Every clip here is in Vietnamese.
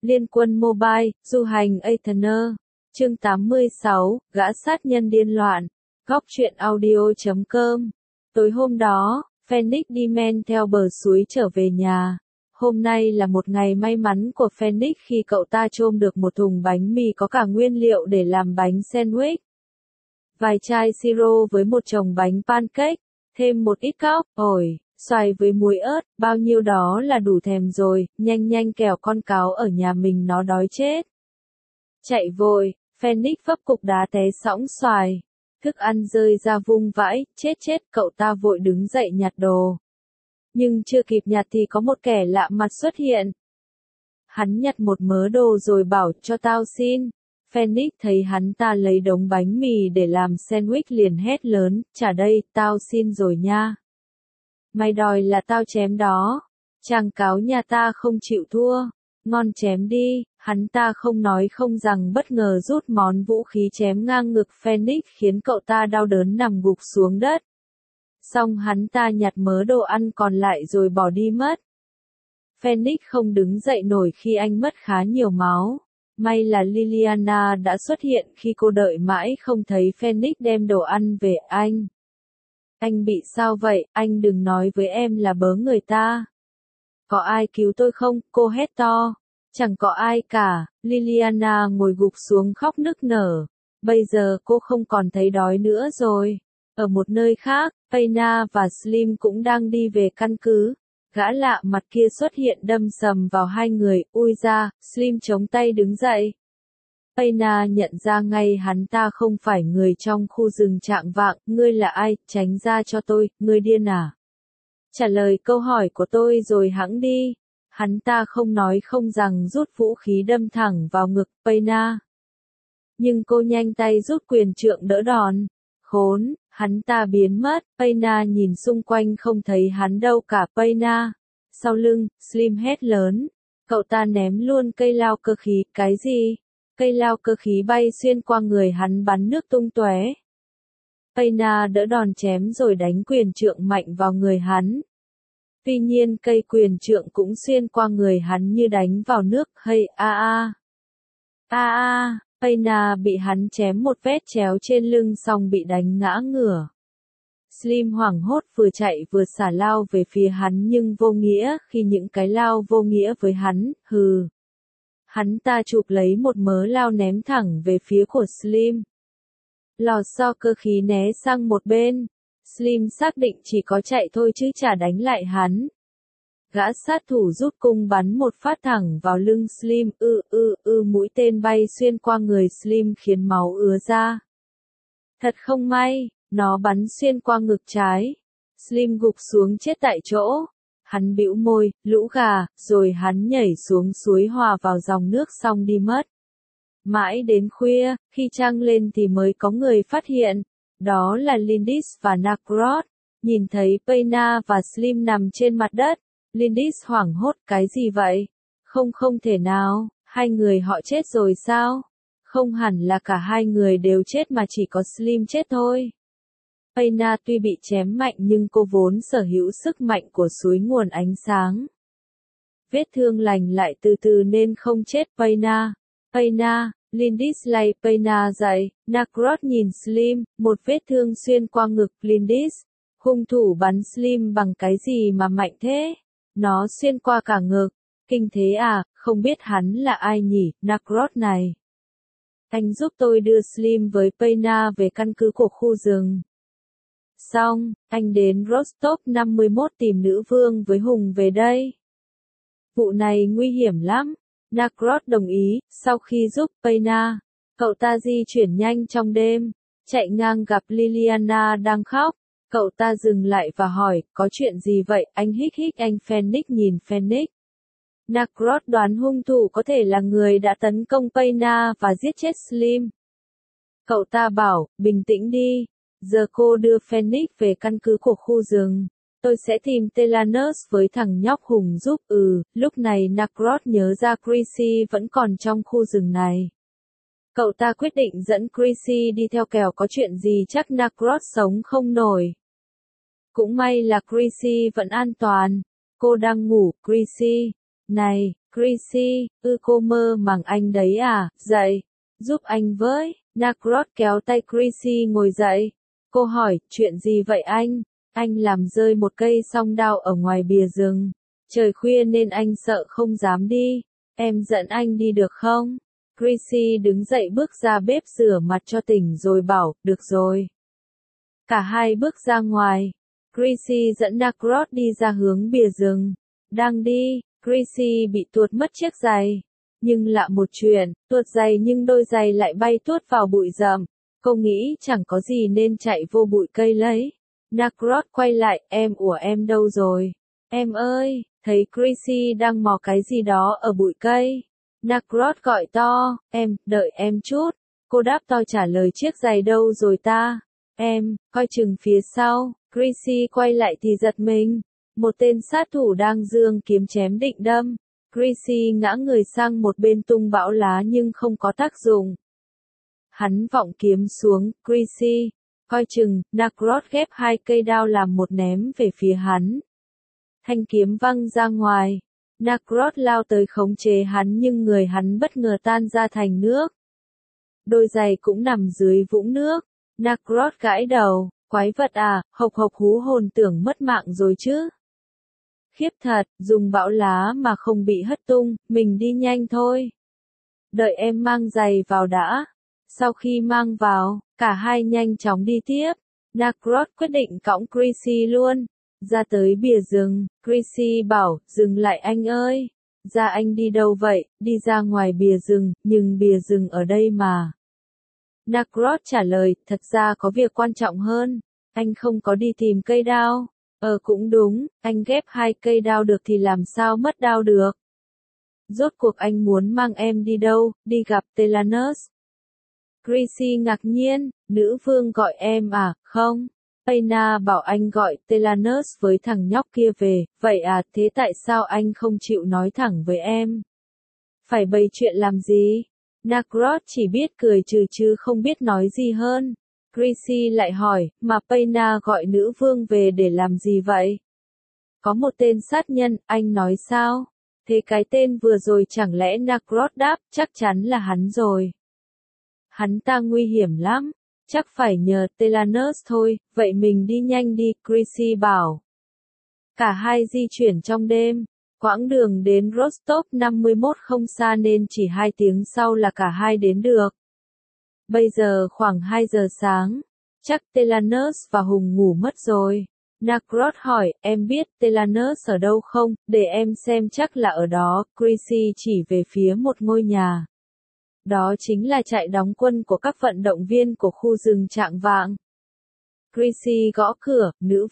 Liên quân Mobile, du hành Aetherner. Chương 86, gã sát nhân điên loạn. Góc truyện audio.com. Tối hôm đó, Phoenix đi men theo bờ suối trở về nhà. Hôm nay là một ngày may mắn của Phoenix khi cậu ta chôm được một thùng bánh mì có cả nguyên liệu để làm bánh sandwich. Vài chai siro với một chồng bánh pancake, thêm một ít cóc, ổi, xoài với muối ớt, bao nhiêu đó là đủ thèm rồi, nhanh kẻo con cáo ở nhà mình nó đói chết. Chạy vội, Phoenix vấp cục đá té sõng xoài. Thức ăn rơi ra vung vãi, chết, cậu ta vội đứng dậy nhặt đồ. Nhưng chưa kịp nhặt thì có một kẻ lạ mặt xuất hiện. Hắn nhặt một mớ đồ rồi bảo cho tao xin. Phoenix thấy hắn ta lấy đống bánh mì để làm sandwich liền hét lớn, trả đây, tao xin rồi nha. Mày đòi là tao chém đó. Chàng cáo nhà ta không chịu thua. Ngon chém đi, hắn ta không nói không rằng bất ngờ rút món vũ khí chém ngang ngực Phoenix khiến cậu ta đau đớn nằm gục xuống đất. Xong hắn ta nhặt mớ đồ ăn còn lại rồi bỏ đi mất. Phoenix không đứng dậy nổi khi anh mất khá nhiều máu. May là Liliana đã xuất hiện khi cô đợi mãi không thấy Phoenix đem đồ ăn về anh. Anh bị sao vậy, anh đừng nói với em là bớ người ta. Có ai cứu tôi không, cô hét to. Chẳng có ai cả, Liliana ngồi gục xuống khóc nức nở. Bây giờ cô không còn thấy đói nữa rồi. Ở một nơi khác, Payna và Slim cũng đang đi về căn cứ. Gã lạ mặt kia xuất hiện đâm sầm vào hai người, ui ra, Slim chống tay đứng dậy. Payna nhận ra ngay hắn ta không phải người trong khu rừng trạng vạng, ngươi là ai, tránh ra cho tôi, ngươi điên à? Trả lời câu hỏi của tôi rồi hẵng đi. Hắn ta không nói không rằng rút vũ khí đâm thẳng vào ngực Payna. Nhưng cô nhanh tay rút quyền trượng đỡ đòn. Khốn, hắn ta biến mất, Payna nhìn xung quanh không thấy hắn đâu cả. Payna. Sau lưng, Slim hét lớn. Cậu ta ném luôn cây lao cơ khí, cái gì? Cây lao cơ khí bay xuyên qua người hắn bắn nước tung tóe. Payna đỡ đòn chém rồi đánh quyền trượng mạnh vào người hắn. Tuy nhiên cây quyền trượng cũng xuyên qua người hắn như đánh vào nước, hay Payna bị hắn chém một vết chéo trên lưng xong bị đánh ngã ngửa. Slim hoảng hốt vừa chạy vừa xả lao về phía hắn nhưng vô nghĩa khi những cái lao vô nghĩa với hắn, hừ. Hắn ta chụp lấy một mớ lao ném thẳng về phía của Slim. Lò xo cơ khí né sang một bên. Slim xác định chỉ có chạy thôi chứ chả đánh lại hắn. Gã sát thủ rút cung bắn một phát thẳng vào lưng Slim, mũi tên bay xuyên qua người Slim khiến máu ứa ra. Thật không may, nó bắn xuyên qua ngực trái. Slim gục xuống chết tại chỗ. Hắn bĩu môi, lũ gà, rồi hắn nhảy xuống suối hòa vào dòng nước xong đi mất. Mãi đến khuya, khi trăng lên thì mới có người phát hiện. Đó là Lindis và Nakrod. Nhìn thấy Payna và Slim nằm trên mặt đất. Lindis hoảng hốt, cái gì vậy? Không thể nào, hai người họ chết rồi sao? Không hẳn là cả hai người đều chết mà chỉ có Slim chết thôi. Payna tuy bị chém mạnh nhưng cô vốn sở hữu sức mạnh của suối nguồn ánh sáng. Vết thương lành lại từ từ nên không chết Payna, Lindis lay Payna dậy, Nakrod nhìn Slim, một vết thương xuyên qua ngực Lindis. Hung thủ bắn Slim bằng cái gì mà mạnh thế? Nó xuyên qua cả ngực. Kinh thế à, không biết hắn là ai nhỉ, Nakrod này. Anh giúp tôi đưa Slim với Payna về căn cứ của khu rừng. Xong, anh đến Rostov 51 tìm nữ vương với Hùng về đây. Vụ này nguy hiểm lắm. Nakrod đồng ý, sau khi giúp Payna, cậu ta di chuyển nhanh trong đêm, chạy ngang gặp Liliana đang khóc. Cậu ta dừng lại và hỏi, có chuyện gì vậy, anh hích anh Phoenix nhìn Phoenix. Nakrod đoán hung thủ có thể là người đã tấn công Payna và giết chết Slim. Cậu ta bảo, bình tĩnh đi, giờ cô đưa Phoenix về căn cứ của khu rừng. Tôi sẽ tìm Telanus với thằng nhóc Hùng giúp. Lúc này Nakrod nhớ ra Chrissy vẫn còn trong khu rừng này. Cậu ta quyết định dẫn Chrissy đi theo kẻo có chuyện gì chắc Nakrod sống không nổi. Cũng may là Chrissy vẫn an toàn. Cô đang ngủ, Chrissy. Này, Chrissy, cô mơ màng anh đấy à, dậy, giúp anh với. Nacros kéo tay Chrissy ngồi dậy. Cô hỏi, chuyện gì vậy anh? Anh làm rơi một cây song đao ở ngoài bìa rừng. Trời khuya nên anh sợ không dám đi. Em dẫn anh đi được không? Chrissy đứng dậy bước ra bếp rửa mặt cho tỉnh rồi bảo, được rồi. Cả hai bước ra ngoài. Chrissy dẫn Nacros đi ra hướng bìa rừng. Đang đi, Chrissy bị tuột mất chiếc giày. Nhưng lạ một chuyện, tuột giày nhưng đôi giày lại bay tuốt vào bụi rậm. Cô nghĩ chẳng có gì nên chạy vô bụi cây lấy. Nacros quay lại, em đâu rồi? Em ơi, thấy Chrissy đang mò cái gì đó ở bụi cây. Nacros gọi to, đợi em chút. Cô đáp to trả lời chiếc giày đâu rồi ta? Em, coi chừng phía sau. Chrissy quay lại thì giật mình. Một tên sát thủ đang giương kiếm chém định đâm. Chrissy ngã người sang một bên tung bão lá nhưng không có tác dụng. Hắn vọng kiếm xuống, Chrissy, coi chừng, Nacros ghép hai cây đao làm một ném về phía hắn. Thanh kiếm văng ra ngoài. Nacros lao tới khống chế hắn nhưng người hắn bất ngờ tan ra thành nước. Đôi giày cũng nằm dưới vũng nước. Nacros gãi đầu, quái vật à, hộc hộc hú hồn tưởng mất mạng rồi chứ. Khiếp thật, dùng bão lá mà không bị hất tung, mình đi nhanh thôi. Đợi em mang giày vào đã. Sau khi mang vào, cả hai nhanh chóng đi tiếp. Nacros quyết định cõng Chrissy luôn. Ra tới bìa rừng, Chrissy bảo, dừng lại anh ơi. Ra anh đi đâu vậy, đi ra ngoài bìa rừng, nhưng bìa rừng ở đây mà. Nacros trả lời, thật ra có việc quan trọng hơn. Anh không có đi tìm cây đao. Cũng đúng, anh ghép hai cây đao được thì làm sao mất đao được. Rốt cuộc anh muốn mang em đi đâu, đi gặp Telanus. Chrissy ngạc nhiên, nữ vương gọi em à, không? Payna bảo anh gọi Telanus với thằng nhóc kia về, vậy à, thế tại sao anh không chịu nói thẳng với em? Phải bày chuyện làm gì? Nacros chỉ biết cười trừ chứ không biết nói gì hơn. Chrissy lại hỏi, mà Payna gọi nữ vương về để làm gì vậy? Có một tên sát nhân, anh nói sao? Thế cái tên vừa rồi chẳng lẽ Nacros đáp, chắc chắn là hắn rồi. Hắn ta nguy hiểm lắm, chắc phải nhờ Telanus thôi, vậy mình đi nhanh đi, Chrissy bảo. Cả hai di chuyển trong đêm, quãng đường đến Rostov 51 không xa nên chỉ 2 tiếng sau là cả hai đến được. Bây giờ khoảng 2 giờ sáng, chắc Telanus và Hùng ngủ mất rồi. Nacros hỏi, em biết Telanus ở đâu không, để em xem chắc là ở đó, Chrissy chỉ về phía một ngôi nhà. Đó chính là trại đóng quân của các vận động viên của khu rừng Trạng Vạng. Chrissy gõ cửa,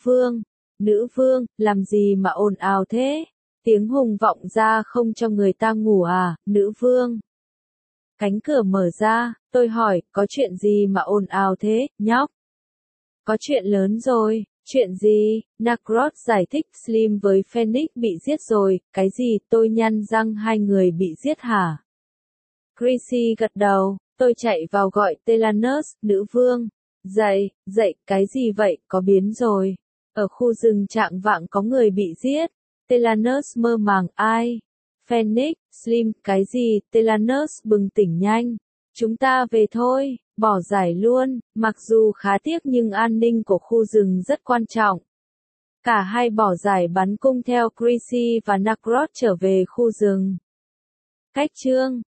nữ vương, làm gì mà ồn ào thế? Tiếng Hùng vọng ra không cho người ta ngủ à, nữ vương. Cánh cửa mở ra, tôi hỏi, có chuyện gì mà ồn ào thế, nhóc? Có chuyện lớn rồi, chuyện gì? Nacros giải thích, Slim với Phoenix bị giết rồi, cái gì, tôi nhăn răng hai người bị giết hả? Chrissy gật đầu, tôi chạy vào gọi Telanus, nữ vương. Dậy, cái gì vậy, có biến rồi. Ở khu rừng Trạng Vạng có người bị giết. Telanus mơ màng, ai? Phoenix, Slim, cái gì, Telanus bừng tỉnh nhanh. Chúng ta về thôi, bỏ giải luôn, mặc dù khá tiếc nhưng an ninh của khu rừng rất quan trọng. Cả hai bỏ giải bắn cung theo Chrissy và Nacros trở về khu rừng. Cách chương